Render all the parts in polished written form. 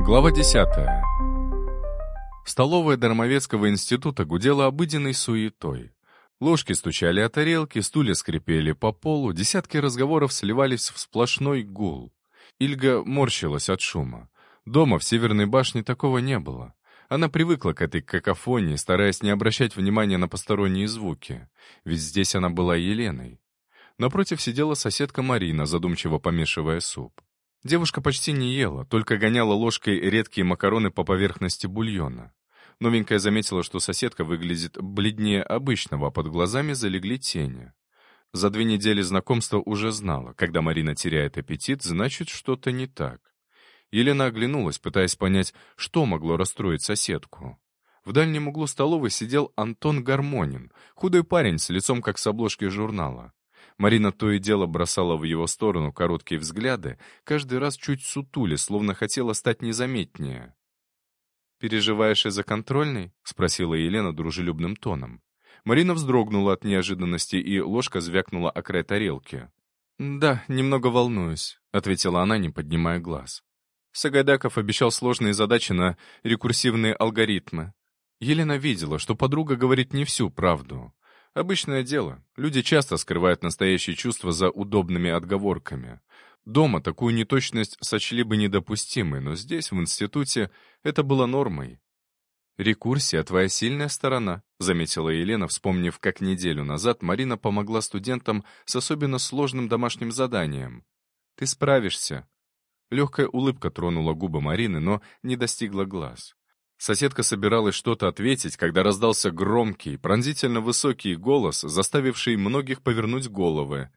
Глава 10. Столовая Дармовецкого института гудела обыденной суетой. Ложки стучали о тарелки, стулья скрипели по полу, десятки разговоров сливались в сплошной гул. Ильга морщилась от шума. Дома в Северной башне такого не было. Она привыкла к этой какофонии, стараясь не обращать внимания на посторонние звуки. Ведь здесь она была Еленой. Напротив сидела соседка Марина, задумчиво помешивая суп. Девушка почти не ела, только гоняла ложкой редкие макароны по поверхности бульона. Новенькая заметила, что соседка выглядит бледнее обычного, а под глазами залегли тени. За 2 недели знакомства уже знала, когда Марина теряет аппетит, значит, что-то не так. Елена оглянулась, пытаясь понять, что могло расстроить соседку. В дальнем углу столовой сидел Антон Гармонин, худой парень с лицом как с обложки журнала. Марина то и дело бросала в его сторону короткие взгляды, каждый раз чуть сутули, словно хотела стать незаметнее. «Переживаешь из-за контрольной?» — спросила Елена дружелюбным тоном. Марина вздрогнула от неожиданности, и ложка звякнула о край тарелки. «Да, немного волнуюсь», — ответила она, не поднимая глаз. Сагайдаков обещал сложные задачи на рекурсивные алгоритмы. Елена видела, что подруга говорит не всю правду. Обычное дело. Люди часто скрывают настоящие чувства за удобными отговорками. Дома такую неточность сочли бы недопустимой, но здесь, в институте, это было нормой. «Рекурсия — твоя сильная сторона», — заметила Елена, вспомнив, как неделю назад Марина помогла студентам с особенно сложным домашним заданием. «Ты справишься». Легкая улыбка тронула губы Марины, но не достигла глаз. Соседка собиралась что-то ответить, когда раздался громкий, пронзительно высокий голос, заставивший многих повернуть головы.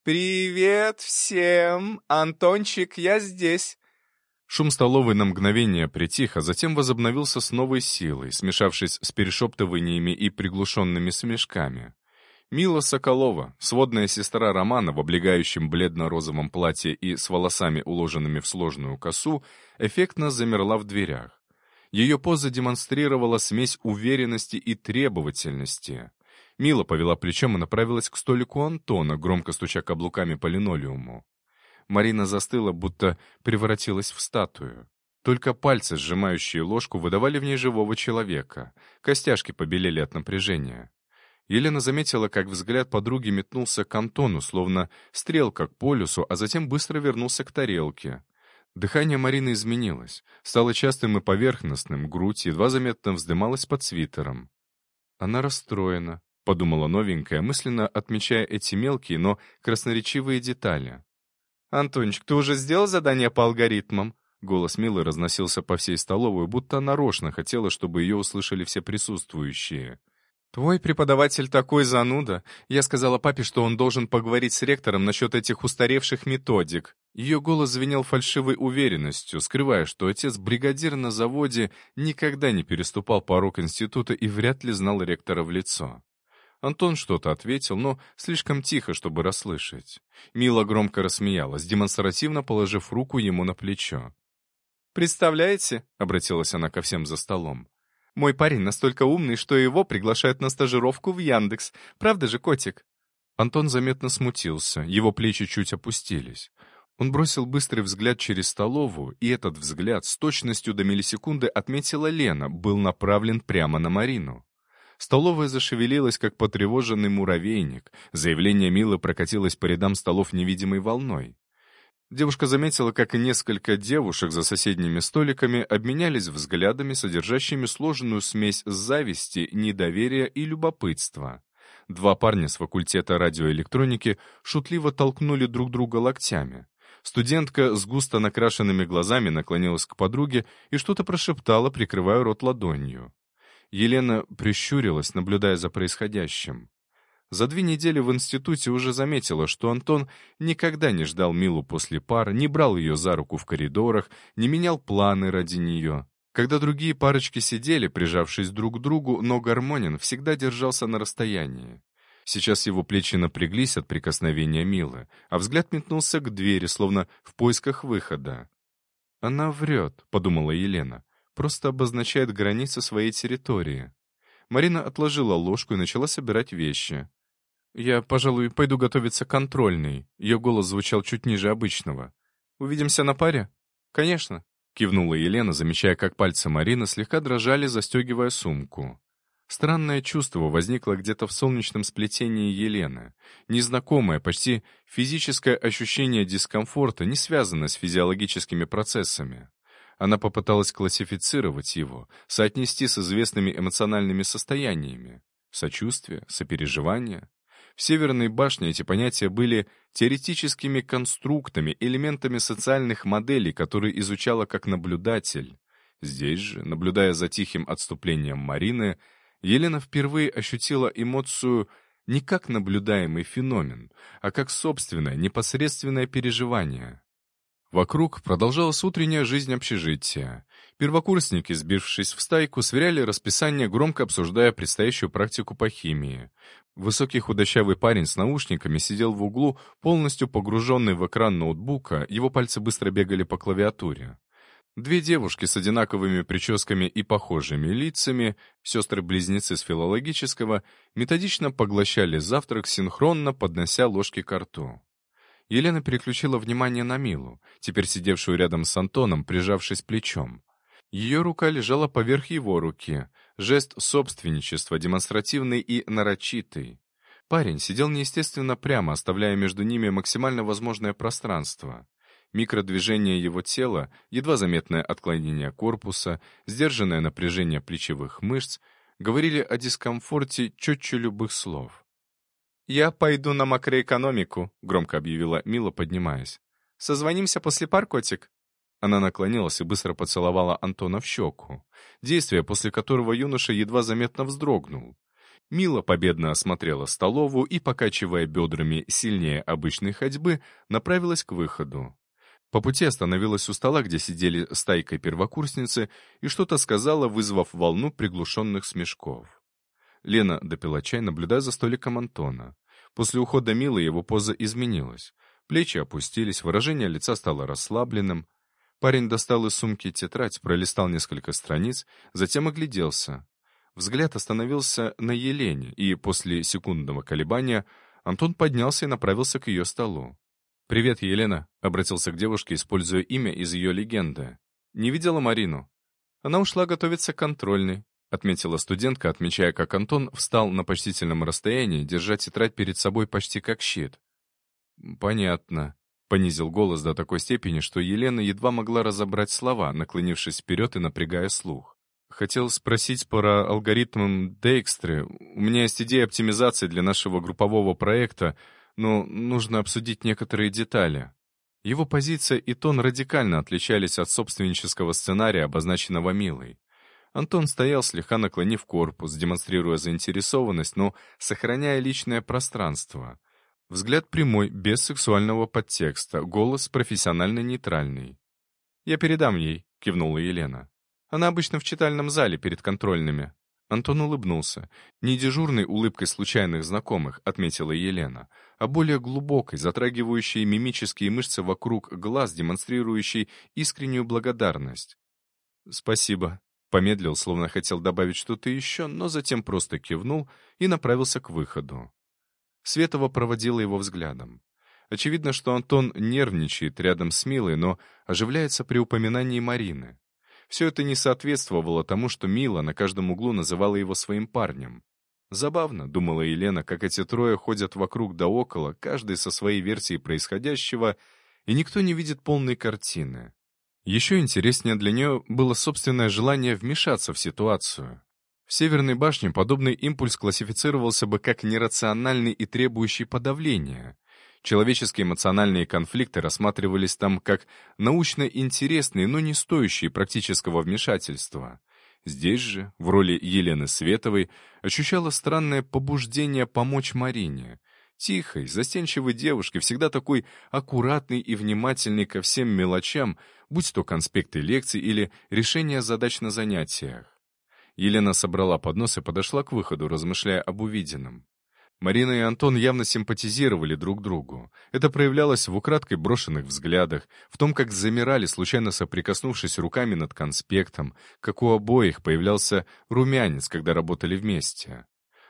«Привет всем! Антончик, я здесь!» Шум столовой на мгновение притих, а затем возобновился с новой силой, смешавшись с перешептываниями и приглушенными смешками. Мила Соколова, сводная сестра Романа в облегающем бледно-розовом платье и с волосами, уложенными в сложную косу, эффектно замерла в дверях. Ее поза демонстрировала смесь уверенности и требовательности. Мила повела плечом и направилась к столику Антона, громко стуча каблуками по линолеуму. Марина застыла, будто превратилась в статую. Только пальцы, сжимающие ложку, выдавали в ней живого человека. Костяшки побелели от напряжения. Елена заметила, как взгляд подруги метнулся к Антону, словно стрелка к полюсу, а затем быстро вернулся к тарелке. Дыхание Марины изменилось, стало частым и поверхностным, грудь едва заметно вздымалась под свитером. «Она расстроена», — подумала новенькая, мысленно отмечая эти мелкие, но красноречивые детали. «Антончик, ты уже сделал задание по алгоритмам?» Голос Милы разносился по всей столовой, будто нарочно хотела, чтобы ее услышали все присутствующие. «Твой преподаватель такой зануда. Я сказала папе, что он должен поговорить с ректором насчет этих устаревших методик». Ее голос звенел фальшивой уверенностью, скрывая, что отец-бригадир на заводе никогда не переступал порог института и вряд ли знал ректора в лицо. Антон что-то ответил, но слишком тихо, чтобы расслышать. Мила громко рассмеялась, демонстративно положив руку ему на плечо. «Представляете?» — обратилась она ко всем за столом. «Мой парень настолько умный, что его приглашают на стажировку в Яндекс. Правда же, котик?» Антон заметно смутился, его плечи чуть опустились. Он бросил быстрый взгляд через столовую, и этот взгляд с точностью до миллисекунды отметила Лена, был направлен прямо на Марину. Столовая зашевелилась, как потревоженный муравейник. Заявление Милы прокатилось по рядам столов невидимой волной. Девушка заметила, как и несколько девушек за соседними столиками обменялись взглядами, содержащими сложную смесь зависти, недоверия и любопытства. 2 парня с факультета радиоэлектроники шутливо толкнули друг друга локтями. Студентка с густо накрашенными глазами наклонилась к подруге и что-то прошептала, прикрывая рот ладонью. Елена прищурилась, наблюдая за происходящим. За 2 недели в институте уже заметила, что Антон никогда не ждал Милу после пар, не брал ее за руку в коридорах, не менял планы ради нее. Когда другие парочки сидели, прижавшись друг к другу, но Гармонин всегда держался на расстоянии. Сейчас его плечи напряглись от прикосновения Милы, а взгляд метнулся к двери, словно в поисках выхода. «Она врет», — подумала Елена, — «просто обозначает границы своей территории». Марина отложила ложку и начала собирать вещи. «Я, пожалуй, пойду готовиться к контрольной». Ее голос звучал чуть ниже обычного. «Увидимся на паре?» «Конечно», — кивнула Елена, замечая, как пальцы Марины слегка дрожали, застегивая сумку. Странное чувство возникло где-то в солнечном сплетении Елены. Незнакомое, почти физическое ощущение дискомфорта, не связанное с физиологическими процессами. Она попыталась классифицировать его, соотнести с известными эмоциональными состояниями. Сочувствие, сопереживание. В Северной башне эти понятия были теоретическими конструктами, элементами социальных моделей, которые изучала как наблюдатель. Здесь же, наблюдая за тихим отступлением Марины, Елена впервые ощутила эмоцию не как наблюдаемый феномен, а как собственное, непосредственное переживание. Вокруг продолжалась утренняя жизнь общежития. Первокурсники, сбившись в стайку, сверяли расписание, громко обсуждая предстоящую практику по химии. Высокий худощавый парень с наушниками сидел в углу, полностью погруженный в экран ноутбука, его пальцы быстро бегали по клавиатуре. Две девушки с одинаковыми прическами и похожими лицами, сестры-близнецы с филологического, методично поглощали завтрак, синхронно поднося ложки ко рту. Елена переключила внимание на Милу, теперь сидевшую рядом с Антоном, прижавшись плечом. Ее рука лежала поверх его руки, жест собственничества, демонстративный и нарочитый. Парень сидел неестественно прямо, оставляя между ними максимально возможное пространство. Микродвижение его тела, едва заметное отклонение корпуса, сдержанное напряжение плечевых мышц говорили о дискомфорте четче любых слов. «Я пойду на макроэкономику», — громко объявила Мила, поднимаясь. «Созвонимся после пар, котик?» Она наклонилась и быстро поцеловала Антона в щеку, действие, после которого юноша едва заметно вздрогнул. Мила победно осмотрела столовую и, покачивая бедрами сильнее обычной ходьбы, направилась к выходу. По пути остановилась у стола, где сидели стайкой первокурсницы, и что-то сказала, вызвав волну приглушенных смешков. Лена допила чай, наблюдая за столиком Антона. После ухода Милы его поза изменилась. Плечи опустились, выражение лица стало расслабленным. Парень достал из сумки тетрадь, пролистал несколько страниц, затем огляделся. Взгляд остановился на Елене, и после секундного колебания Антон поднялся и направился к ее столу. «Привет, Елена», — обратился к девушке, используя имя из ее легенды. «Не видела Марину?» «Она ушла готовиться к контрольной», — отметила студентка, отмечая, как Антон встал на почтительном расстоянии, держа тетрадь перед собой почти как щит. «Понятно», — понизил голос до такой степени, что Елена едва могла разобрать слова, наклонившись вперед и напрягая слух. «Хотел спросить про алгоритм Дейкстры. У меня есть идея оптимизации для нашего группового проекта, но нужно обсудить некоторые детали». Его позиция и тон радикально отличались от собственнического сценария, обозначенного Милой. Антон стоял, слегка наклонив корпус, демонстрируя заинтересованность, но сохраняя личное пространство. Взгляд прямой, без сексуального подтекста, голос профессионально нейтральный. «Я передам ей», — кивнула Елена. «Она обычно в читальном зале перед контрольными». Антон улыбнулся. Не дежурной улыбкой случайных знакомых, отметила Елена, а более глубокой, затрагивающей мимические мышцы вокруг глаз, демонстрирующей искреннюю благодарность. «Спасибо», — помедлил, словно хотел добавить что-то еще, но затем просто кивнул и направился к выходу. Светова проводила его взглядом. Очевидно, что Антон нервничает рядом с Милой, но оживляется при упоминании Марины. Все это не соответствовало тому, что Мила на каждом углу называла его своим парнем. Забавно, думала Елена, как эти трое ходят вокруг да около, каждый со своей версией происходящего, и никто не видит полной картины. Еще интереснее для нее было собственное желание вмешаться в ситуацию. В Северной башне подобный импульс классифицировался бы как нерациональный и требующий подавления. Человеческие эмоциональные конфликты рассматривались там как научно интересные, но не стоящие практического вмешательства. Здесь же, в роли Елены Световой, ощущала странное побуждение помочь Марине. Тихой, застенчивой девушке, всегда такой аккуратной и внимательной ко всем мелочам, будь то конспекты лекций или решение задач на занятиях. Елена собрала поднос и подошла к выходу, размышляя об увиденном. Марина и Антон явно симпатизировали друг другу. Это проявлялось в украдкой брошенных взглядах, в том, как замирали, случайно соприкоснувшись руками над конспектом, как у обоих появлялся румянец, когда работали вместе.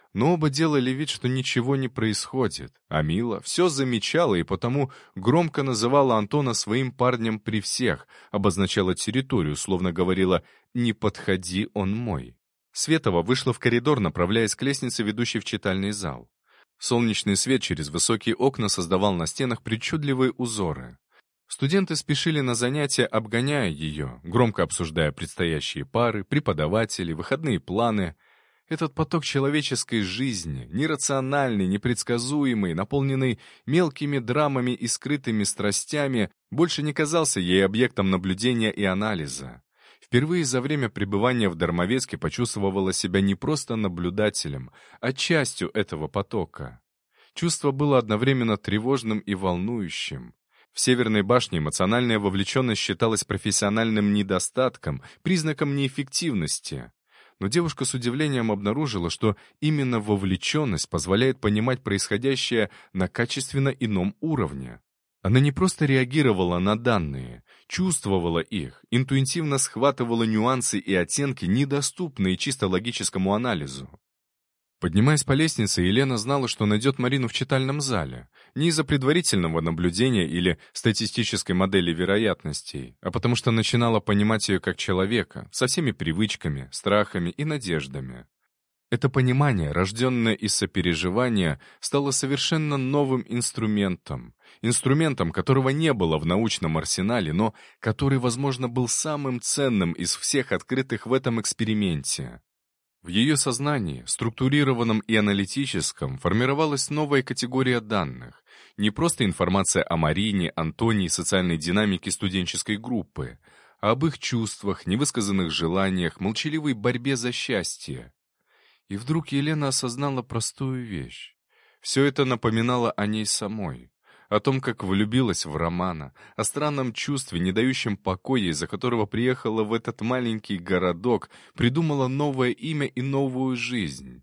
Но оба делали вид, что ничего не происходит, а Мила все замечала и потому громко называла Антона своим парнем при всех, обозначала территорию, словно говорила «не подходи, он мой». Светова вышла в коридор, направляясь к лестнице, ведущей в читальный зал. Солнечный свет через высокие окна создавал на стенах причудливые узоры. Студенты спешили на занятия, обгоняя ее, громко обсуждая предстоящие пары, преподавателей, выходные планы. Этот поток человеческой жизни, нерациональный, непредсказуемый, наполненный мелкими драмами и скрытыми страстями, больше не казался ей объектом наблюдения и анализа. Впервые за время пребывания в Дармовецке почувствовала себя не просто наблюдателем, а частью этого потока. Чувство было одновременно тревожным и волнующим. В Северной башне эмоциональная вовлеченность считалась профессиональным недостатком, признаком неэффективности. Но девушка с удивлением обнаружила, что именно вовлеченность позволяет понимать происходящее на качественно ином уровне. Она не просто реагировала на данные, чувствовала их, интуитивно схватывала нюансы и оттенки, недоступные чисто логическому анализу. Поднимаясь по лестнице, Елена знала, что найдет Марину в читальном зале. Не из-за предварительного наблюдения или статистической модели вероятностей, а потому что начинала понимать ее как человека, со всеми привычками, страхами и надеждами. Это понимание, рожденное из сопереживания, стало совершенно новым инструментом. Инструментом, которого не было в научном арсенале, но который, возможно, был самым ценным из всех открытых в этом эксперименте. В ее сознании, структурированном и аналитическом, формировалась новая категория данных. Не просто информация о Марине, Антоне и социальной динамике студенческой группы, а об их чувствах, невысказанных желаниях, молчаливой борьбе за счастье. И вдруг Елена осознала простую вещь. Все это напоминало о ней самой. О том, как влюбилась в Романа, о странном чувстве, не дающем покоя, из-за которого приехала в этот маленький городок, придумала новое имя и новую жизнь.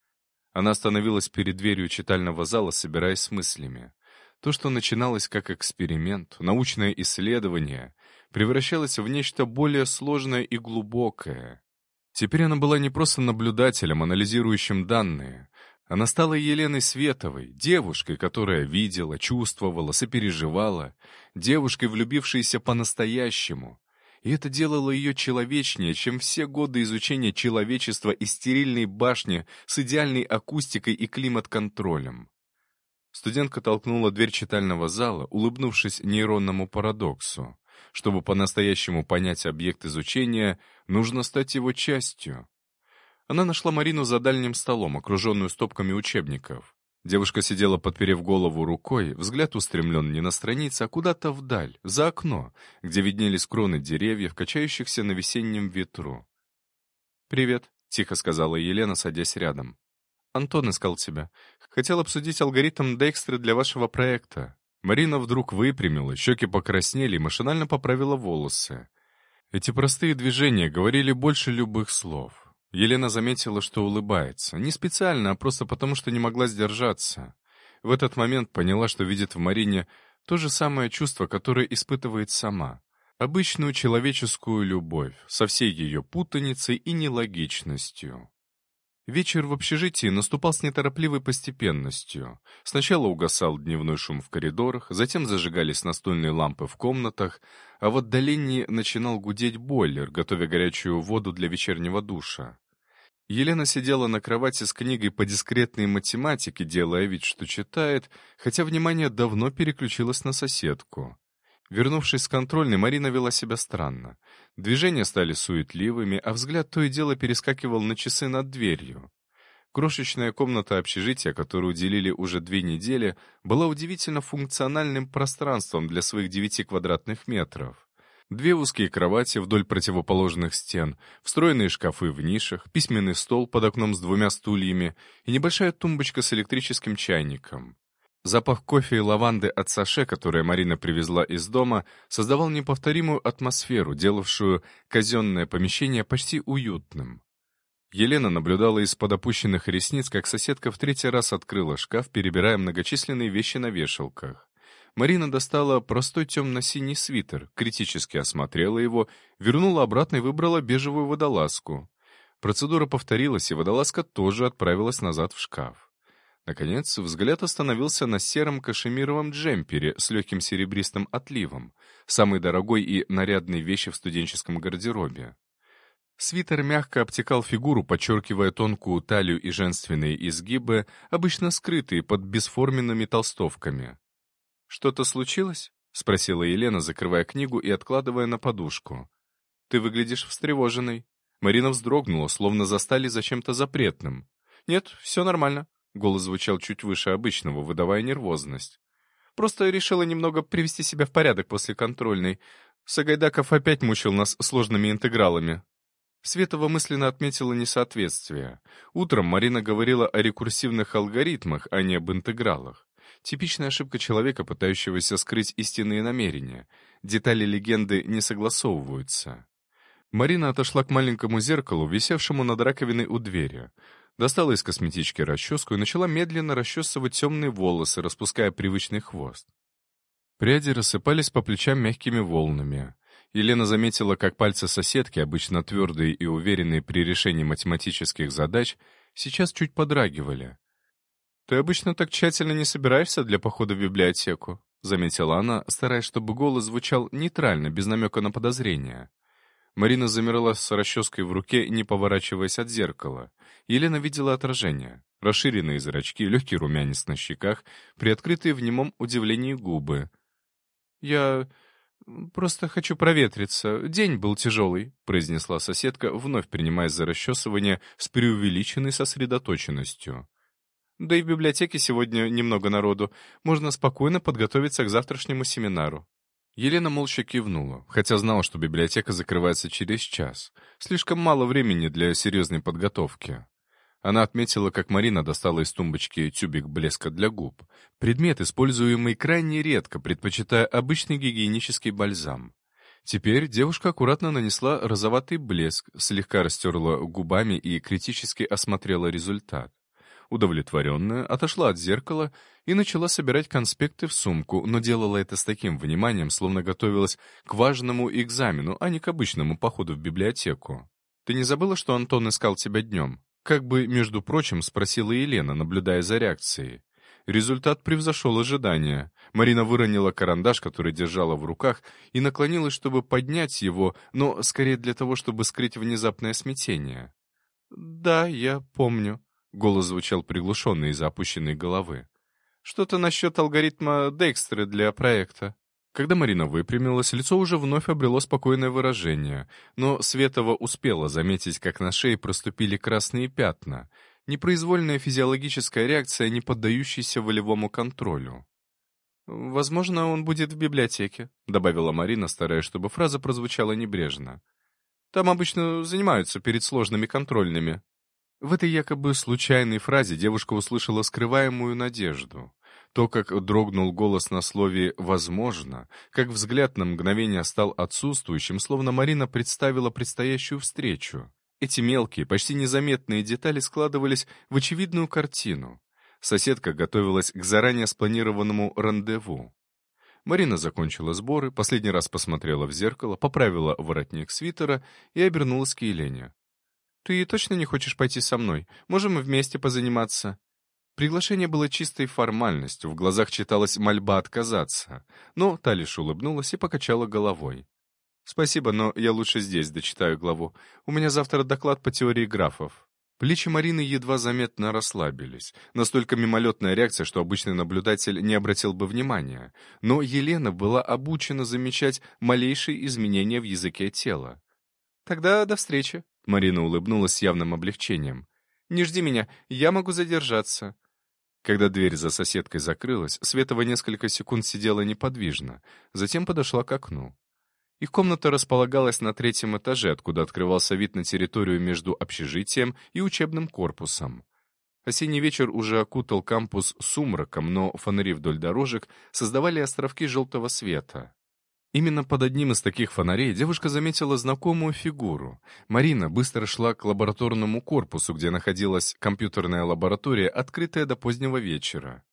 Она остановилась перед дверью читального зала, собираясь с мыслями. То, что начиналось как эксперимент, научное исследование, превращалось в нечто более сложное и глубокое. Теперь она была не просто наблюдателем, анализирующим данные. Она стала Еленой Световой, девушкой, которая видела, чувствовала, сопереживала, девушкой, влюбившейся по-настоящему. И это делало ее человечнее, чем все годы изучения человечества из стерильной башни с идеальной акустикой и климат-контролем. Студентка толкнула дверь читального зала, улыбнувшись нейронному парадоксу. Чтобы по-настоящему понять объект изучения, нужно стать его частью. Она нашла Марину за дальним столом, окруженную стопками учебников. Девушка сидела, подперев голову рукой, взгляд устремлен не на страницы, а куда-то вдаль, за окно, где виднелись кроны деревьев, качающихся на весеннем ветру. «Привет», — тихо сказала Елена, садясь рядом. «Антон искал тебя. Хотел обсудить алгоритм Дейкстра для вашего проекта». Марина вдруг выпрямилась, щеки покраснели и машинально поправила волосы. Эти простые движения говорили больше любых слов. Елена заметила, что улыбается. Не специально, а просто потому, что не могла сдержаться. В этот момент поняла, что видит в Марине то же самое чувство, которое испытывает сама. Обычную человеческую любовь, со всей ее путаницей и нелогичностью. Вечер в общежитии наступал с неторопливой постепенностью. Сначала угасал дневной шум в коридорах, затем зажигались настольные лампы в комнатах, а в отдалении начинал гудеть бойлер, готовя горячую воду для вечернего душа. Елена сидела на кровати с книгой по дискретной математике, делая вид, что читает, хотя внимание давно переключилось на соседку. Вернувшись с контрольной, Марина вела себя странно. Движения стали суетливыми, а взгляд то и дело перескакивал на часы над дверью. Крошечная комната общежития, которую уделили уже 2 недели, была удивительно функциональным пространством для своих 9 квадратных метров. 2 узкие кровати вдоль противоположных стен, встроенные шкафы в нишах, письменный стол под окном с 2 стульями и небольшая тумбочка с электрическим чайником. Запах кофе и лаванды от саше, которое Марина привезла из дома, создавал неповторимую атмосферу, делавшую казенное помещение почти уютным. Елена наблюдала из-под опущенных ресниц, как соседка в 3-й раз открыла шкаф, перебирая многочисленные вещи на вешалках. Марина достала простой темно-синий свитер, критически осмотрела его, вернула обратно и выбрала бежевую водолазку. Процедура повторилась, и водолазка тоже отправилась назад в шкаф. Наконец, взгляд остановился на сером кашемировом джемпере с легким серебристым отливом, самой дорогой и нарядной вещи в студенческом гардеробе. Свитер мягко обтекал фигуру, подчеркивая тонкую талию и женственные изгибы, обычно скрытые под бесформенными толстовками. «Что-то случилось?» — спросила Елена, закрывая книгу и откладывая на подушку. «Ты выглядишь встревоженной». Марина вздрогнула, словно застали за чем-то запретным. «Нет, все нормально», — голос звучал чуть выше обычного, выдавая нервозность. «Просто решила немного привести себя в порядок после контрольной. Сагайдаков опять мучил нас сложными интегралами». Светова мысленно отметила несоответствие. Утром Марина говорила о рекурсивных алгоритмах, а не об интегралах. Типичная ошибка человека, пытающегося скрыть истинные намерения. Детали легенды не согласовываются. Марина отошла к маленькому зеркалу, висевшему над раковиной у двери. Достала из косметички расческу и начала медленно расчесывать темные волосы, распуская привычный хвост. Пряди рассыпались по плечам мягкими волнами. Елена заметила, как пальцы соседки, обычно твердые и уверенные при решении математических задач, сейчас чуть подрагивали. «Ты обычно так тщательно не собираешься для похода в библиотеку», — заметила она, стараясь, чтобы голос звучал нейтрально, без намека на подозрение. Марина замерла с расческой в руке, не поворачиваясь от зеркала. Елена видела отражение. Расширенные зрачки, легкий румянец на щеках, приоткрытые в немом удивлении губы. «Я просто хочу проветриться. День был тяжелый», — произнесла соседка, вновь принимаясь за расчесывание с преувеличенной сосредоточенностью. «Да и в библиотеке сегодня немного народу. Можно спокойно подготовиться к завтрашнему семинару». Елена молча кивнула, хотя знала, что библиотека закрывается через час. Слишком мало времени для серьезной подготовки. Она отметила, как Марина достала из тумбочки тюбик блеска для губ. Предмет, используемый крайне редко, предпочитая обычный гигиенический бальзам. Теперь девушка аккуратно нанесла розоватый блеск, слегка растерла губами и критически осмотрела результат. Удовлетворенная, отошла от зеркала и начала собирать конспекты в сумку, но делала это с таким вниманием, словно готовилась к важному экзамену, а не к обычному походу в библиотеку. «Ты не забыла, что Антон искал тебя днем?» Как бы, между прочим, спросила Елена, наблюдая за реакцией. Результат превзошел ожидания. Марина выронила карандаш, который держала в руках, и наклонилась, чтобы поднять его, но скорее для того, чтобы скрыть внезапное смятение. «Да, я помню». Голос звучал приглушенно из-за опущенной головы. «Что-то насчет алгоритма Дейкстера для проекта». Когда Марина выпрямилась, лицо уже вновь обрело спокойное выражение, но Светова успела заметить, как на шее проступили красные пятна. Непроизвольная физиологическая реакция, не поддающаяся волевому контролю. «Возможно, он будет в библиотеке», — добавила Марина, стараясь, чтобы фраза прозвучала небрежно. «Там обычно занимаются перед сложными контрольными». В этой якобы случайной фразе девушка услышала скрываемую надежду. То, как дрогнул голос на слове «возможно», как взгляд на мгновение стал отсутствующим, словно Марина представила предстоящую встречу. Эти мелкие, почти незаметные детали складывались в очевидную картину. Соседка готовилась к заранее спланированному рандеву. Марина закончила сборы, последний раз посмотрела в зеркало, поправила воротник свитера и обернулась к Елене. «Ты точно не хочешь пойти со мной? Можем вместе позаниматься?» Приглашение было чистой формальностью, в глазах читалась мольба отказаться. Но та лишь улыбнулась и покачала головой. «Спасибо, но я лучше здесь дочитаю главу. У меня завтра доклад по теории графов». Плечи Марины едва заметно расслабились. Настолько мимолетная реакция, что обычный наблюдатель не обратил бы внимания. Но Елена была обучена замечать малейшие изменения в языке тела. «Тогда до встречи», — Марина улыбнулась с явным облегчением. «Не жди меня, я могу задержаться». Когда дверь за соседкой закрылась, Светова несколько секунд сидела неподвижно, затем подошла к окну. Их комната располагалась на 3-м этаже, откуда открывался вид на территорию между общежитием и учебным корпусом. Осенний вечер уже окутал кампус сумраком, но фонари вдоль дорожек создавали островки желтого света. Именно под одним из таких фонарей девушка заметила знакомую фигуру. Марина быстро шла к лабораторному корпусу, где находилась компьютерная лаборатория, открытая до позднего вечера.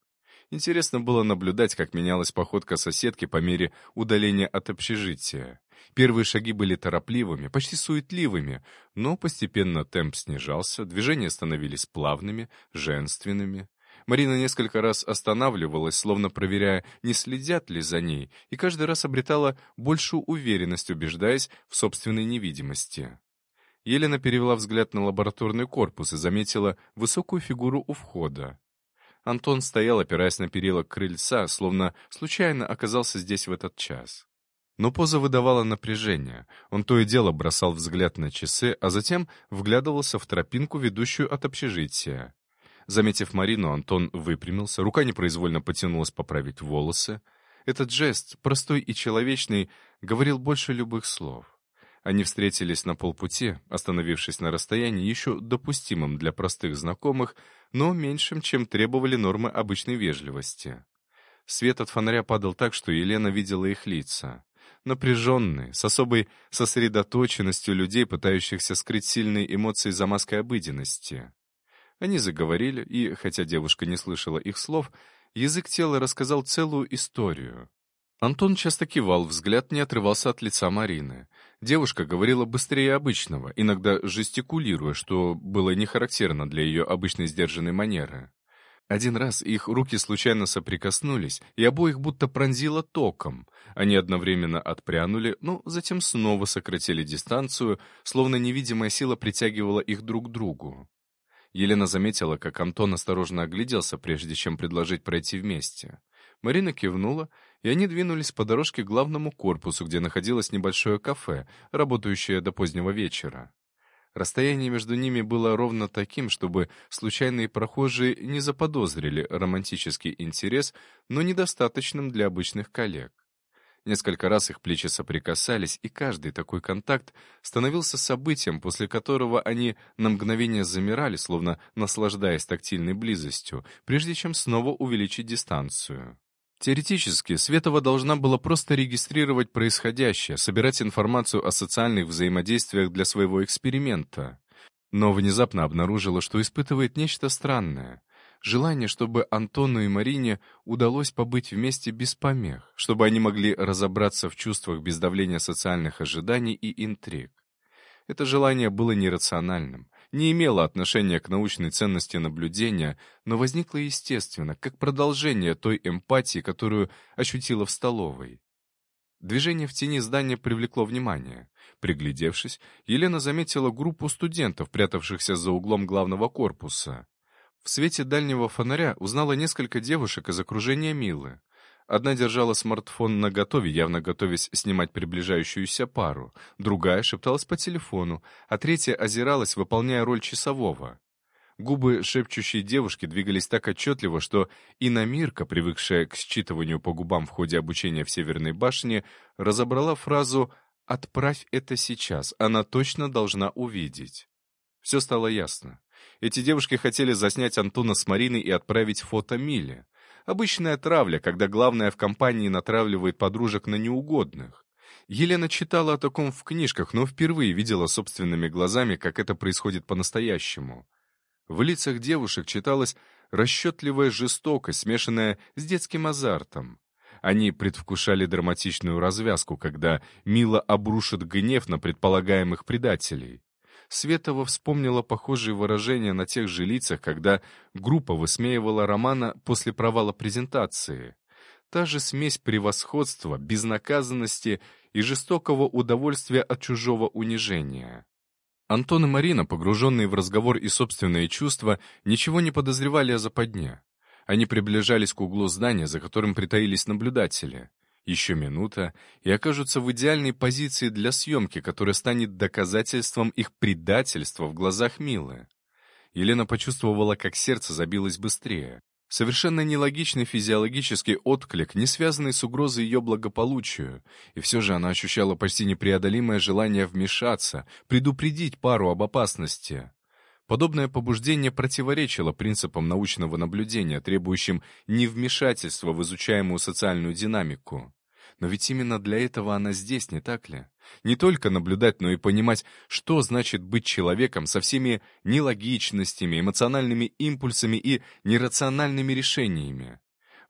Интересно было наблюдать, как менялась походка соседки по мере удаления от общежития. Первые шаги были торопливыми, почти суетливыми, но постепенно темп снижался, движения становились плавными, женственными. Марина несколько раз останавливалась, словно проверяя, не следят ли за ней, и каждый раз обретала большую уверенность, убеждаясь в собственной невидимости. Елена перевела взгляд на лабораторный корпус и заметила высокую фигуру у входа. Антон стоял, опираясь на перила крыльца, словно случайно оказался здесь в этот час. Но поза выдавала напряжение. Он то и дело бросал взгляд на часы, а затем вглядывался в тропинку, ведущую от общежития. Заметив Марину, Антон выпрямился, рука непроизвольно потянулась поправить волосы. Этот жест, простой и человечный, говорил больше любых слов. Они встретились на полпути, остановившись на расстоянии, еще допустимым для простых знакомых, но меньшим, чем требовали нормы обычной вежливости. Свет от фонаря падал так, что Елена видела их лица. Напряженные, с особой сосредоточенностью людей, пытающихся скрыть сильные эмоции за маской обыденности. Они заговорили, и, хотя девушка не слышала их слов, язык тела рассказал целую историю. Антон часто кивал, взгляд не отрывался от лица Марины. Девушка говорила быстрее обычного, иногда жестикулируя, что было не характерно для ее обычной сдержанной манеры. Один раз их руки случайно соприкоснулись, и обоих будто пронзило током. Они одновременно отпрянули, но затем снова сократили дистанцию, словно невидимая сила притягивала их друг к другу. Елена заметила, как Антон осторожно огляделся, прежде чем предложить пройти вместе. Марина кивнула, и они двинулись по дорожке к главному корпусу, где находилось небольшое кафе, работающее до позднего вечера. Расстояние между ними было ровно таким, чтобы случайные прохожие не заподозрили романтический интерес, но недостаточным для обычных коллег. Несколько раз их плечи соприкасались, и каждый такой контакт становился событием, после которого они на мгновение замирали, словно наслаждаясь тактильной близостью, прежде чем снова увеличить дистанцию. Теоретически, Светова должна была просто регистрировать происходящее, собирать информацию о социальных взаимодействиях для своего эксперимента. Но внезапно обнаружила, что испытывает нечто странное. Желание, чтобы Антону и Марине удалось побыть вместе без помех, чтобы они могли разобраться в чувствах без давления социальных ожиданий и интриг. Это желание было нерациональным, не имело отношения к научной ценности наблюдения, но возникло естественно, как продолжение той эмпатии, которую ощутила в столовой. Движение в тени здания привлекло внимание. Приглядевшись, Елена заметила группу студентов, прятавшихся за углом главного корпуса. В свете дальнего фонаря узнала несколько девушек из окружения Милы. Одна держала смартфон наготове, явно готовясь снимать приближающуюся пару, другая шепталась по телефону, а третья озиралась, выполняя роль часового. Губы шепчущей девушки двигались так отчетливо, что иномирка, привыкшая к считыванию по губам в ходе обучения в Северной башне, разобрала фразу «Отправь это сейчас, она точно должна увидеть». Все стало ясно. Эти девушки хотели заснять Антона с Мариной и отправить фото Миле. Обычная травля, когда главное в компании натравливает подружек на неугодных. Елена читала о таком в книжках, но впервые видела собственными глазами, как это происходит по-настоящему. В лицах девушек читалась расчетливая жестокость, смешанная с детским азартом. Они предвкушали драматичную развязку, когда Мила обрушит гнев на предполагаемых предателей. Светова вспомнила похожие выражения на тех же лицах, когда группа высмеивала Романа после провала презентации. Та же смесь превосходства, безнаказанности и жестокого удовольствия от чужого унижения. Антон и Марина, погруженные в разговор и собственные чувства, ничего не подозревали о западне. Они приближались к углу здания, за которым притаились наблюдатели. Еще минута, и окажутся в идеальной позиции для съемки, которая станет доказательством их предательства в глазах Милы. Елена почувствовала, как сердце забилось быстрее. Совершенно нелогичный физиологический отклик, не связанный с угрозой ее благополучию, и все же она ощущала почти непреодолимое желание вмешаться, предупредить пару об опасности. Подобное побуждение противоречило принципам научного наблюдения, требующим невмешательства в изучаемую социальную динамику. Но ведь именно для этого она здесь, не так ли? Не только наблюдать, но и понимать, что значит быть человеком со всеми нелогичностями, эмоциональными импульсами и нерациональными решениями.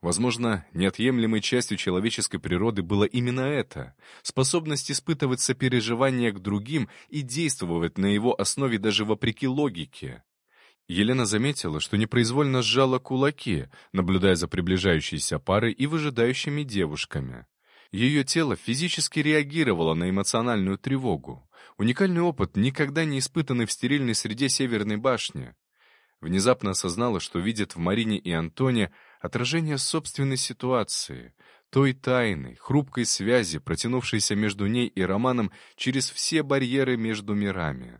Возможно, неотъемлемой частью человеческой природы было именно это — способность испытывать сопереживание к другим и действовать на его основе даже вопреки логике. Елена заметила, что непроизвольно сжала кулаки, наблюдая за приближающейся парой и выжидающими девушками. Ее тело физически реагировало на эмоциональную тревогу. Уникальный опыт, никогда не испытанный в стерильной среде Северной башни. Внезапно осознала, что видит в Марине и Антоне отражение собственной ситуации, той тайной, хрупкой связи, протянувшейся между ней и Романом через все барьеры между мирами.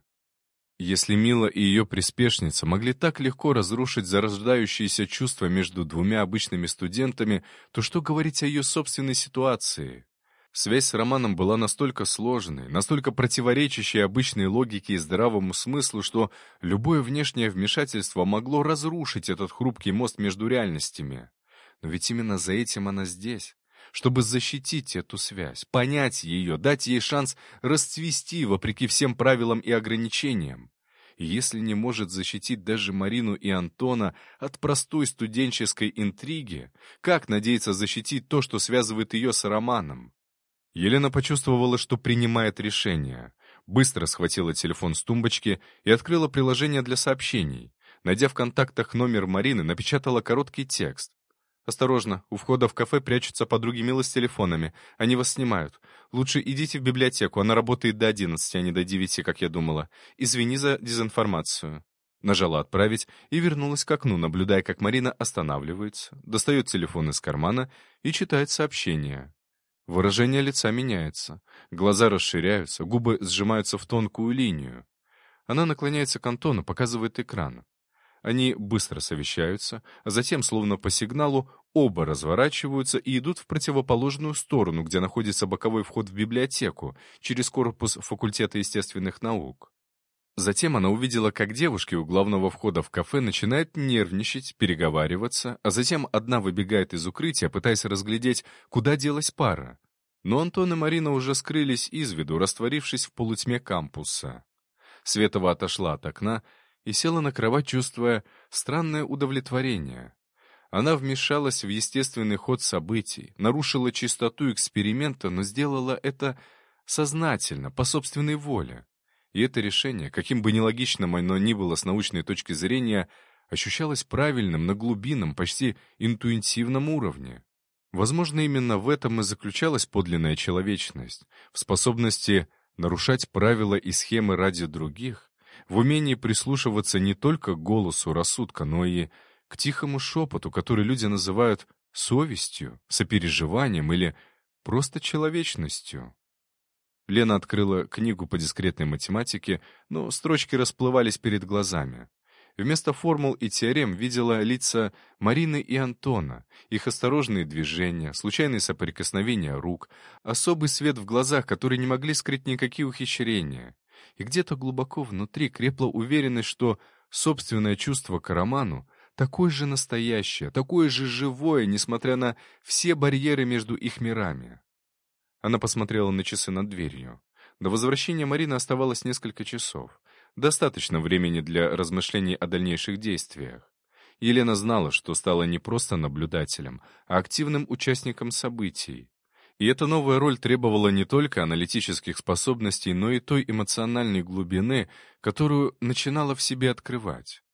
Если Мила и ее приспешница могли так легко разрушить зарождающиеся чувства между двумя обычными студентами, то что говорить о ее собственной ситуации? Связь с Романом была настолько сложной, настолько противоречащей обычной логике и здравому смыслу, что любое внешнее вмешательство могло разрушить этот хрупкий мост между реальностями. Но ведь именно за этим она здесь, чтобы защитить эту связь, понять ее, дать ей шанс расцвести вопреки всем правилам и ограничениям. И если не может защитить даже Марину и Антона от простой студенческой интриги, как надеяться защитить то, что связывает ее с Романом? Елена почувствовала, что принимает решение. Быстро схватила телефон с тумбочки и открыла приложение для сообщений. Найдя в контактах номер Марины, напечатала короткий текст. «Осторожно, у входа в кафе прячутся подруги Милы с телефонами. Они вас снимают. Лучше идите в библиотеку, она работает до 11, а не до 9, как я думала. Извини за дезинформацию». Нажала «Отправить» и вернулась к окну, наблюдая, как Марина останавливается, достает телефон из кармана и читает сообщение. Выражение лица меняется. Глаза расширяются, губы сжимаются в тонкую линию. Она наклоняется к Антону, показывает экран. Они быстро совещаются, а затем, словно по сигналу, оба разворачиваются и идут в противоположную сторону, где находится боковой вход в библиотеку, через корпус факультета естественных наук. Затем она увидела, как девушки у главного входа в кафе начинают нервничать, переговариваться, а затем одна выбегает из укрытия, пытаясь разглядеть, куда делась пара. Но Антон и Марина уже скрылись из виду, растворившись в полутьме кампуса. Светова отошла от окна и села на кровать, чувствуя странное удовлетворение. Она вмешалась в естественный ход событий, нарушила чистоту эксперимента, но сделала это сознательно, по собственной воле. И это решение, каким бы нелогичным оно ни было с научной точки зрения, ощущалось правильным на глубинном, почти интуитивном уровне. Возможно, именно в этом и заключалась подлинная человечность, в способности нарушать правила и схемы ради других, в умении прислушиваться не только к голосу рассудка, но и к тихому шепоту, который люди называют совестью, сопереживанием или просто человечностью. Лена открыла книгу по дискретной математике, но строчки расплывались перед глазами. Вместо формул и теорем видела лица Марины и Антона, их осторожные движения, случайные соприкосновения рук, особый свет в глазах, которые не могли скрыть никакие ухищрения. И где-то глубоко внутри крепла уверенность, что собственное чувство к Роману такое же настоящее, такое же живое, несмотря на все барьеры между их мирами. Она посмотрела на часы над дверью. До возвращения Марины оставалось несколько часов. Достаточно времени для размышлений о дальнейших действиях. Елена знала, что стала не просто наблюдателем, а активным участником событий. И эта новая роль требовала не только аналитических способностей, но и той эмоциональной глубины, которую начинала в себе открывать.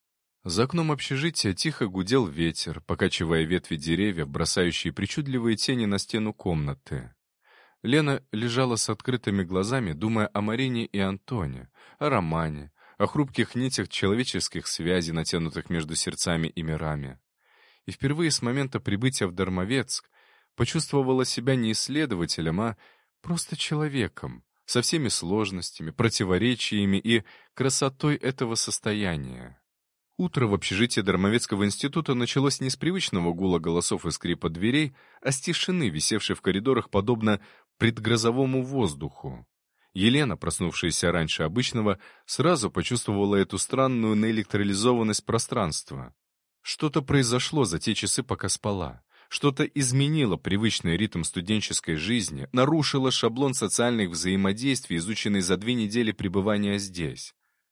За окном общежития тихо гудел ветер, покачивая ветви деревьев, бросающие причудливые тени на стену комнаты. Лена лежала с открытыми глазами, думая о Марине и Антоне, о Романе, о хрупких нитях человеческих связей, натянутых между сердцами и мирами. И впервые с момента прибытия в Дармовецк почувствовала себя не исследователем, а просто человеком, со всеми сложностями, противоречиями и красотой этого состояния. Утро в общежитии Дармовецкого института началось не с привычного гула голосов и скрипа дверей, а с тишины, висевшей в коридорах подобно предгрозовому воздуху. Елена, проснувшаяся раньше обычного, сразу почувствовала эту странную наэлектролизованность пространства. Что-то произошло за те часы, пока спала. Что-то изменило привычный ритм студенческой жизни, нарушило шаблон социальных взаимодействий, изученный за 2 недели пребывания здесь.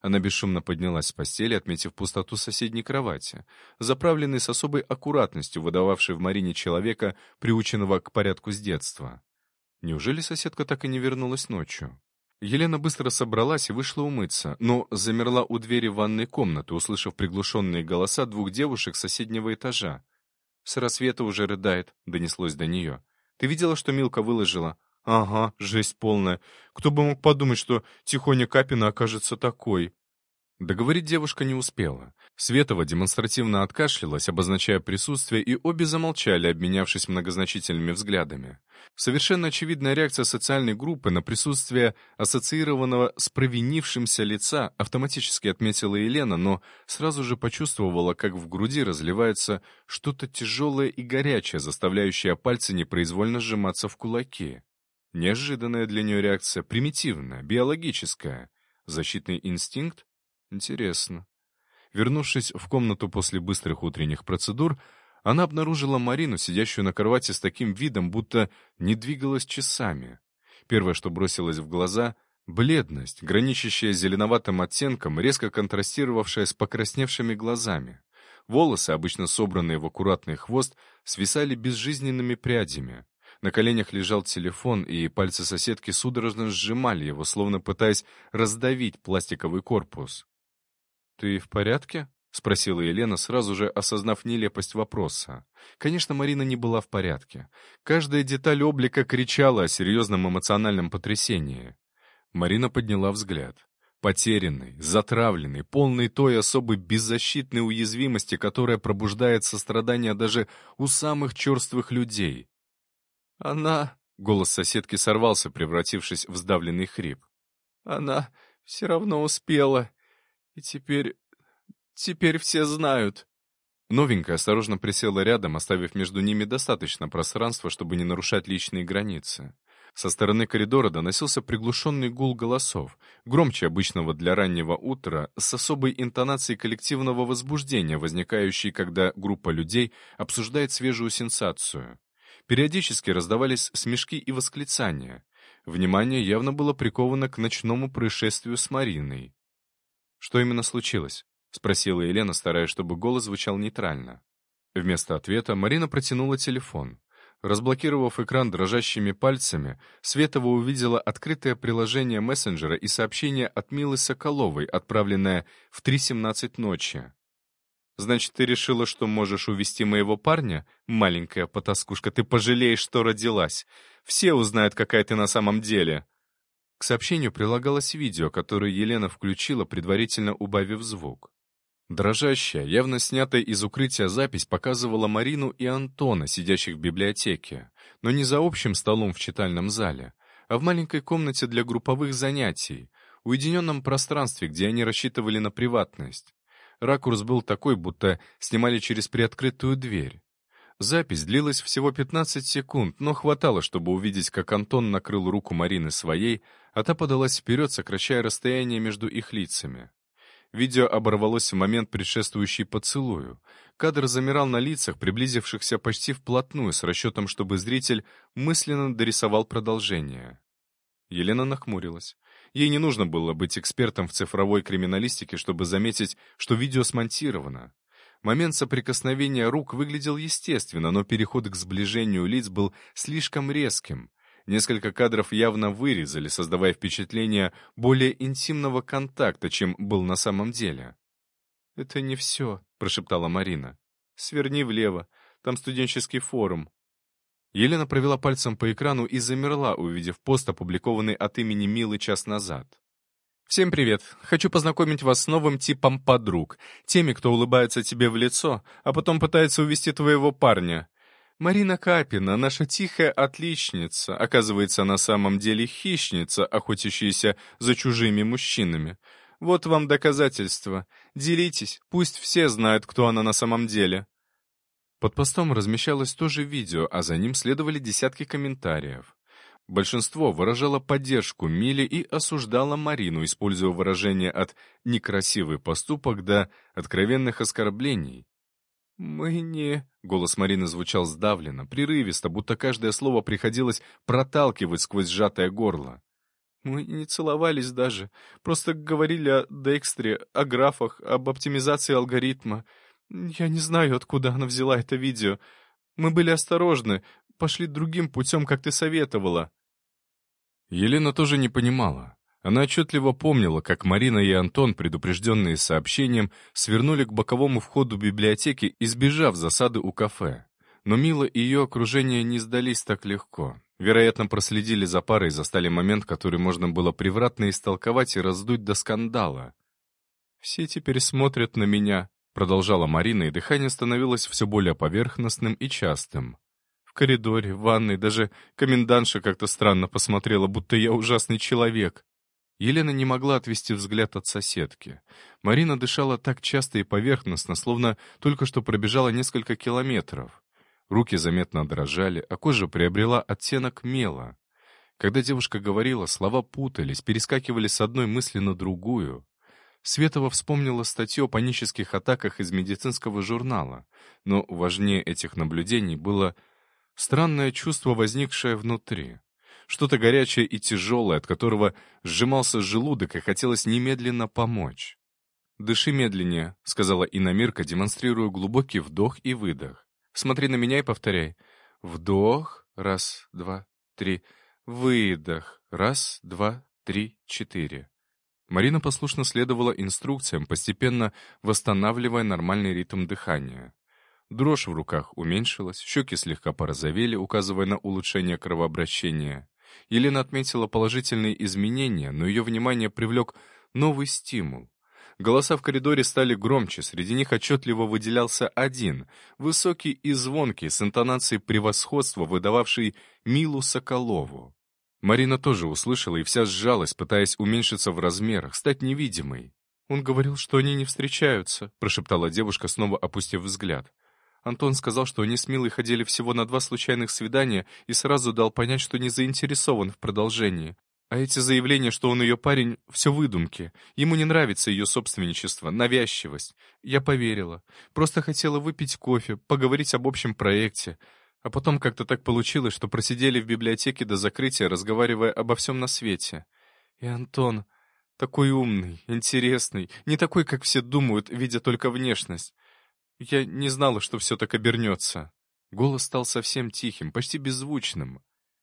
Она бесшумно поднялась с постели, отметив пустоту соседней кровати, заправленной с особой аккуратностью, выдававшей в Марине человека, приученного к порядку с детства. Неужели соседка так и не вернулась ночью? Елена быстро собралась и вышла умыться, но замерла у двери ванной комнаты, услышав приглушенные голоса двух девушек с соседнего этажа. «С рассвета уже рыдает», — донеслось до нее. «Ты видела, что Милка выложила?» «Ага, жесть полная. Кто бы мог подумать, что Тихоня Капина окажется такой?» Договорить девушка не успела. Светова демонстративно откашлялась, обозначая присутствие, и обе замолчали, обменявшись многозначительными взглядами. Совершенно очевидная реакция социальной группы на присутствие ассоциированного с провинившимся лица автоматически отметила Елена, но сразу же почувствовала, как в груди разливается что-то тяжелое и горячее, заставляющее пальцы непроизвольно сжиматься в кулаки. Неожиданная для нее реакция, примитивная, биологическая. Защитный инстинкт? Интересно. Вернувшись в комнату после быстрых утренних процедур, она обнаружила Марину, сидящую на кровати с таким видом, будто не двигалась часами. Первое, что бросилось в глаза — бледность, граничащая с зеленоватым оттенком, резко контрастировавшая с покрасневшими глазами. Волосы, обычно собранные в аккуратный хвост, свисали безжизненными прядями. На коленях лежал телефон, и пальцы соседки судорожно сжимали его, словно пытаясь раздавить пластиковый корпус. «Ты в порядке?» — спросила Елена, сразу же осознав нелепость вопроса. Конечно, Марина не была в порядке. Каждая деталь облика кричала о серьезном эмоциональном потрясении. Марина подняла взгляд. Потерянный, затравленный, полный той особой беззащитной уязвимости, которая пробуждает сострадание даже у самых черствых людей. «Она...» — голос соседки сорвался, превратившись в сдавленный хрип. «Она все равно успела. И теперь все знают». Новенькая осторожно присела рядом, оставив между ними достаточно пространства, чтобы не нарушать личные границы. Со стороны коридора доносился приглушенный гул голосов, громче обычного для раннего утра, с особой интонацией коллективного возбуждения, возникающей, когда группа людей обсуждает свежую сенсацию. Периодически раздавались смешки и восклицания. Внимание явно было приковано к ночному происшествию с Мариной. «Что именно случилось?» — спросила Елена, стараясь, чтобы голос звучал нейтрально. Вместо ответа Марина протянула телефон. Разблокировав экран дрожащими пальцами, Светова увидела открытое приложение мессенджера и сообщение от Милы Соколовой, отправленное в 3:17 ночи. «Значит, ты решила, что можешь увести моего парня? Маленькая потаскушка, ты пожалеешь, что родилась. Все узнают, какая ты на самом деле». К сообщению прилагалось видео, которое Елена включила, предварительно убавив звук. Дрожащая, явно снятая из укрытия запись показывала Марину и Антона, сидящих в библиотеке, но не за общим столом в читальном зале, а в маленькой комнате для групповых занятий, уединенном пространстве, где они рассчитывали на приватность. Ракурс был такой, будто снимали через приоткрытую дверь. Запись длилась всего 15 секунд, но хватало, чтобы увидеть, как Антон накрыл руку Марины своей, а та подалась вперед, сокращая расстояние между их лицами. Видео оборвалось в момент, предшествующий поцелую. Кадр замирал на лицах, приблизившихся почти вплотную, с расчетом, чтобы зритель мысленно дорисовал продолжение. Елена нахмурилась. Ей не нужно было быть экспертом в цифровой криминалистике, чтобы заметить, что видео смонтировано. Момент соприкосновения рук выглядел естественно, но переход к сближению лиц был слишком резким. Несколько кадров явно вырезали, создавая впечатление более интимного контакта, чем был на самом деле. «Это не все», — прошептала Марина. «Сверни влево, там студенческий форум». Елена провела пальцем по экрану и замерла, увидев пост, опубликованный от имени Милы час назад. «Всем привет! Хочу познакомить вас с новым типом подруг, теми, кто улыбается тебе в лицо, а потом пытается увести твоего парня. Марина Капина, наша тихая отличница, оказывается, на самом деле хищница, охотящаяся за чужими мужчинами. Вот вам доказательства. Делитесь, пусть все знают, кто она на самом деле». Под постом размещалось то же видео, а за ним следовали десятки комментариев. Большинство выражало поддержку Миле и осуждало Марину, используя выражения от «некрасивый поступок» до откровенных оскорблений. «Мы не...» — голос Марины звучал сдавленно, прерывисто, будто каждое слово приходилось проталкивать сквозь сжатое горло. Мы не целовались даже. Просто говорили о Декстре, о графах, об оптимизации алгоритма. Я не знаю, откуда она взяла это видео. Мы были осторожны, пошли другим путем, как ты советовала». Елена тоже не понимала. Она отчетливо помнила, как Марина и Антон, предупрежденные сообщением, свернули к боковому входу библиотеки, избежав засады у кафе. Но Мила и ее окружение не сдались так легко. Вероятно, проследили за парой и застали момент, который можно было превратно истолковать и раздуть до скандала. «Все теперь смотрят на меня», — продолжала Марина, и дыхание становилось все более поверхностным и частым. «В коридоре, в ванной, даже комендантша как-то странно посмотрела, будто я ужасный человек». Елена не могла отвести взгляд от соседки. Марина дышала так часто и поверхностно, словно только что пробежала несколько километров. Руки заметно дрожали, а кожа приобрела оттенок мела. Когда девушка говорила, слова путались, перескакивали с одной мысли на другую. Светова вспомнила статью о панических атаках из медицинского журнала, но важнее этих наблюдений было странное чувство, возникшее внутри. Что-то горячее и тяжелое, от которого сжимался желудок и хотелось немедленно помочь. «Дыши медленнее», — сказала иномирка, демонстрируя глубокий вдох и выдох. «Смотри на меня и повторяй. Вдох, 1, 2, 3. Выдох, 1, 2, 3, 4». Марина послушно следовала инструкциям, постепенно восстанавливая нормальный ритм дыхания. Дрожь в руках уменьшилась, щеки слегка порозовели, указывая на улучшение кровообращения. Елена отметила положительные изменения, но ее внимание привлек новый стимул. Голоса в коридоре стали громче, среди них отчетливо выделялся один, высокий и звонкий, с интонацией превосходства, выдававший Милу Соколову. Марина тоже услышала и вся сжалась, пытаясь уменьшиться в размерах, стать невидимой. «Он говорил, что они не встречаются», — прошептала девушка, снова опустив взгляд. Антон сказал, что они с Милой ходили всего на 2 случайных свидания и сразу дал понять, что не заинтересован в продолжении. А эти заявления, что он ее парень, все выдумки. Ему не нравится ее собственничество, навязчивость. Я поверила. Просто хотела выпить кофе, поговорить об общем проекте. А потом как-то так получилось, что просидели в библиотеке до закрытия, разговаривая обо всем на свете. И Антон такой умный, интересный, не такой, как все думают, видя только внешность. Я не знала, что все так обернется». Голос стал совсем тихим, почти беззвучным.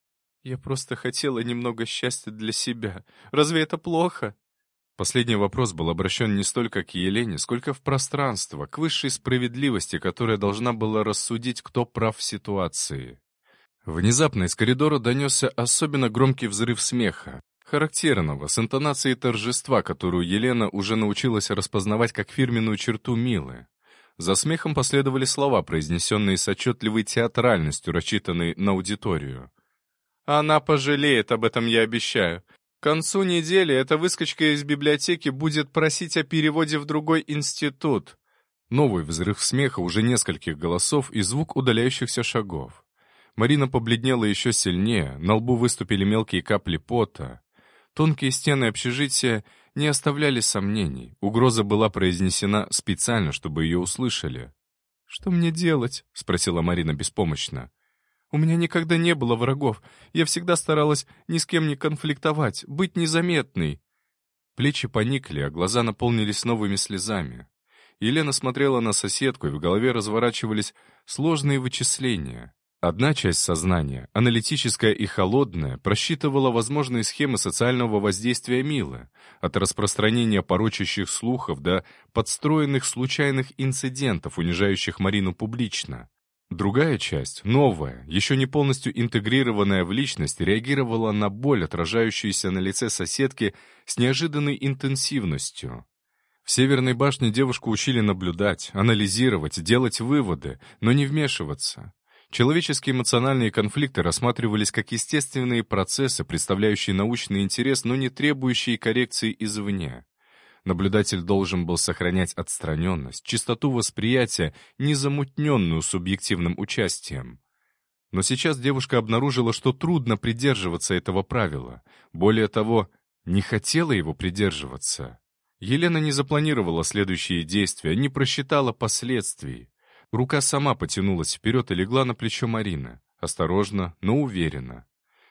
«Я просто хотела немного счастья для себя. Разве это плохо?» Последний вопрос был обращен не столько к Елене, сколько в пространство, к высшей справедливости, которая должна была рассудить, кто прав в ситуации. Внезапно из коридора донесся особенно громкий взрыв смеха, характерного, с интонацией торжества, которую Елена уже научилась распознавать как фирменную черту Милы. За смехом последовали слова, произнесенные с отчетливой театральностью, рассчитанные на аудиторию. «Она пожалеет, об этом я обещаю. К концу недели эта выскочка из библиотеки будет просить о переводе в другой институт». Новый взрыв смеха, уже нескольких голосов и звук удаляющихся шагов. Марина побледнела еще сильнее, на лбу выступили мелкие капли пота. Тонкие стены общежития не оставляли сомнений. Угроза была произнесена специально, чтобы ее услышали. «Что мне делать?» — спросила Марина беспомощно. «У меня никогда не было врагов. Я всегда старалась ни с кем не конфликтовать, быть незаметной». Плечи поникли, а глаза наполнились новыми слезами. Елена смотрела на соседку, и в голове разворачивались сложные вычисления. Одна часть сознания, аналитическая и холодная, просчитывала возможные схемы социального воздействия Милы, от распространения порочащих слухов до подстроенных случайных инцидентов, унижающих Марину публично. Другая часть, новая, еще не полностью интегрированная в личность, реагировала на боль, отражающуюся на лице соседки с неожиданной интенсивностью. В Северной башне девушку учили наблюдать, анализировать, делать выводы, но не вмешиваться. Человеческие эмоциональные конфликты рассматривались как естественные процессы, представляющие научный интерес, но не требующие коррекции извне. Наблюдатель должен был сохранять отстраненность, чистоту восприятия, незамутненную субъективным участием. Но сейчас девушка обнаружила, что трудно придерживаться этого правила. Более того, не хотела его придерживаться. Елена не запланировала следующие действия, не просчитала последствий. Рука сама потянулась вперед и легла на плечо Марины. Осторожно, но уверенно.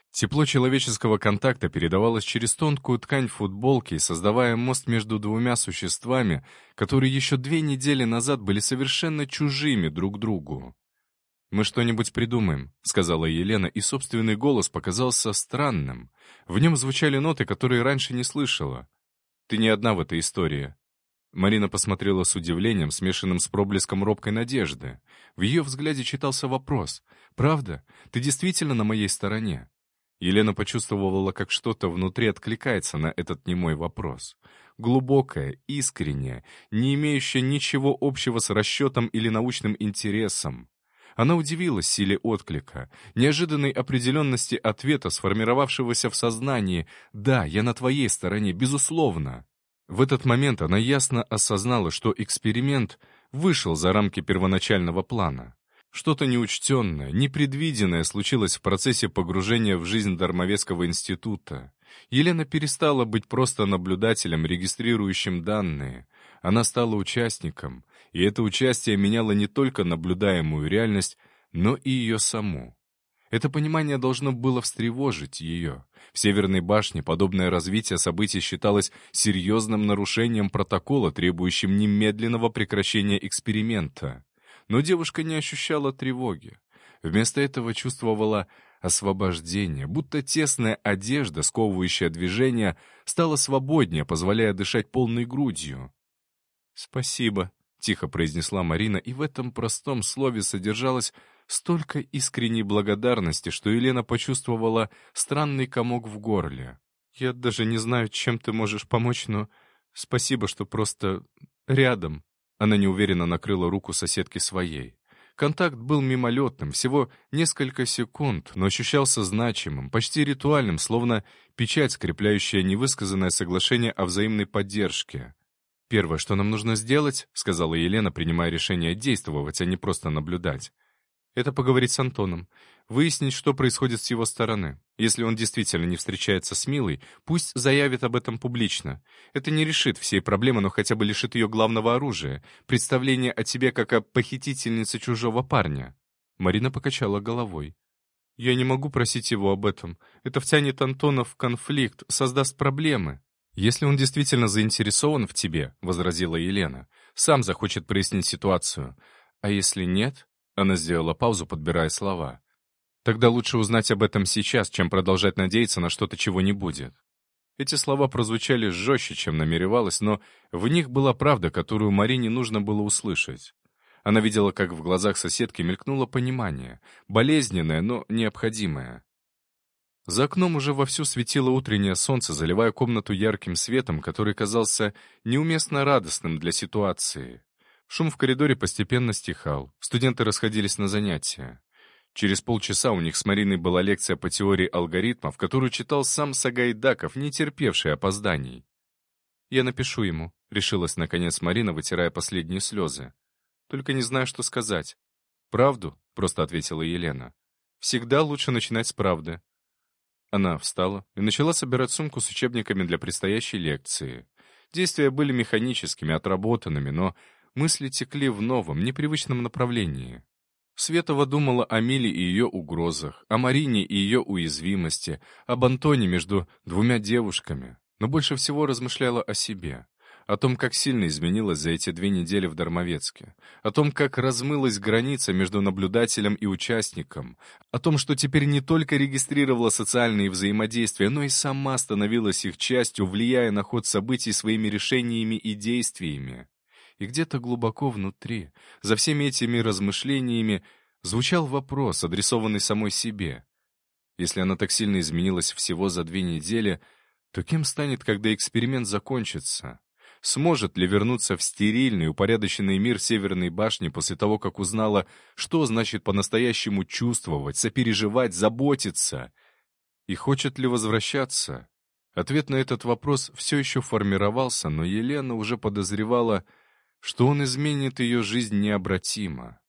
Тепло человеческого контакта передавалось через тонкую ткань футболки, создавая мост между двумя существами, которые еще 2 недели назад были совершенно чужими друг другу. «Мы что-нибудь придумаем», — сказала Елена, и собственный голос показался странным. В нем звучали ноты, которые раньше не слышала. «Ты не одна в этой истории». Марина посмотрела с удивлением, смешанным с проблеском робкой надежды. В ее взгляде читался вопрос. «Правда? Ты действительно на моей стороне?» Елена почувствовала, как что-то внутри откликается на этот немой вопрос. Глубокое, искреннее, не имеющее ничего общего с расчетом или научным интересом. Она удивилась силе отклика, неожиданной определенности ответа, сформировавшегося в сознании «Да, я на твоей стороне, безусловно». В этот момент она ясно осознала, что эксперимент вышел за рамки первоначального плана. Что-то неучтенное, непредвиденное случилось в процессе погружения в жизнь Дармовецкого института. Елена перестала быть просто наблюдателем, регистрирующим данные. Она стала участником, и это участие меняло не только наблюдаемую реальность, но и ее саму. Это понимание должно было встревожить ее. В Северной башне подобное развитие событий считалось серьезным нарушением протокола, требующим немедленного прекращения эксперимента. Но девушка не ощущала тревоги. Вместо этого чувствовала освобождение, будто тесная одежда, сковывающая движение, стала свободнее, позволяя дышать полной грудью. «Спасибо», — тихо произнесла Марина, и в этом простом слове содержалось столько искренней благодарности, что Елена почувствовала странный комок в горле. «Я даже не знаю, чем ты можешь помочь, но спасибо, что просто рядом». Она неуверенно накрыла руку соседки своей. Контакт был мимолетным, всего несколько секунд, но ощущался значимым, почти ритуальным, словно печать, скрепляющая невысказанное соглашение о взаимной поддержке. «Первое, что нам нужно сделать, — сказала Елена, принимая решение действовать, а не просто наблюдать, — это поговорить с Антоном, выяснить, что происходит с его стороны. Если он действительно не встречается с Милой, пусть заявит об этом публично. Это не решит всей проблемы, но хотя бы лишит ее главного оружия — представления о тебе как о похитительнице чужого парня». Марина покачала головой. «Я не могу просить его об этом. Это втянет Антона в конфликт, создаст проблемы». «Если он действительно заинтересован в тебе, — возразила Елена, — сам захочет прояснить ситуацию. А если нет...» Она сделала паузу, подбирая слова. «Тогда лучше узнать об этом сейчас, чем продолжать надеяться на что-то, чего не будет». Эти слова прозвучали жестче, чем намеревалась, но в них была правда, которую Марине нужно было услышать. Она видела, как в глазах соседки мелькнуло понимание, болезненное, но необходимое. За окном уже вовсю светило утреннее солнце, заливая комнату ярким светом, который казался неуместно радостным для ситуации. Шум в коридоре постепенно стихал, студенты расходились на занятия. Через полчаса у них с Мариной была лекция по теории алгоритмов, которую читал сам Сагайдаков, не терпевший опозданий. «Я напишу ему», — решилась наконец Марина, вытирая последние слезы. «Только не знаю, что сказать». «Правду?» — просто ответила Елена. «Всегда лучше начинать с правды». Она встала и начала собирать сумку с учебниками для предстоящей лекции. Действия были механическими, отработанными, но мысли текли в новом, непривычном направлении. Светова думала о Миле и ее угрозах, о Марине и ее уязвимости, об Антоне между двумя девушками, но больше всего размышляла о себе, о том, как сильно изменилась за эти 2 недели в Дармовецке, о том, как размылась граница между наблюдателем и участником, о том, что теперь не только регистрировала социальные взаимодействия, но и сама становилась их частью, влияя на ход событий своими решениями и действиями. И где-то глубоко внутри, за всеми этими размышлениями, звучал вопрос, адресованный самой себе. Если она так сильно изменилась всего за 2 недели, то кем станет, когда эксперимент закончится? Сможет ли вернуться в стерильный, упорядоченный мир Северной башни после того, как узнала, что значит по-настоящему чувствовать, сопереживать, заботиться? И хочет ли возвращаться? Ответ на этот вопрос все еще формировался, но Елена уже подозревала, что он изменит ее жизнь необратимо.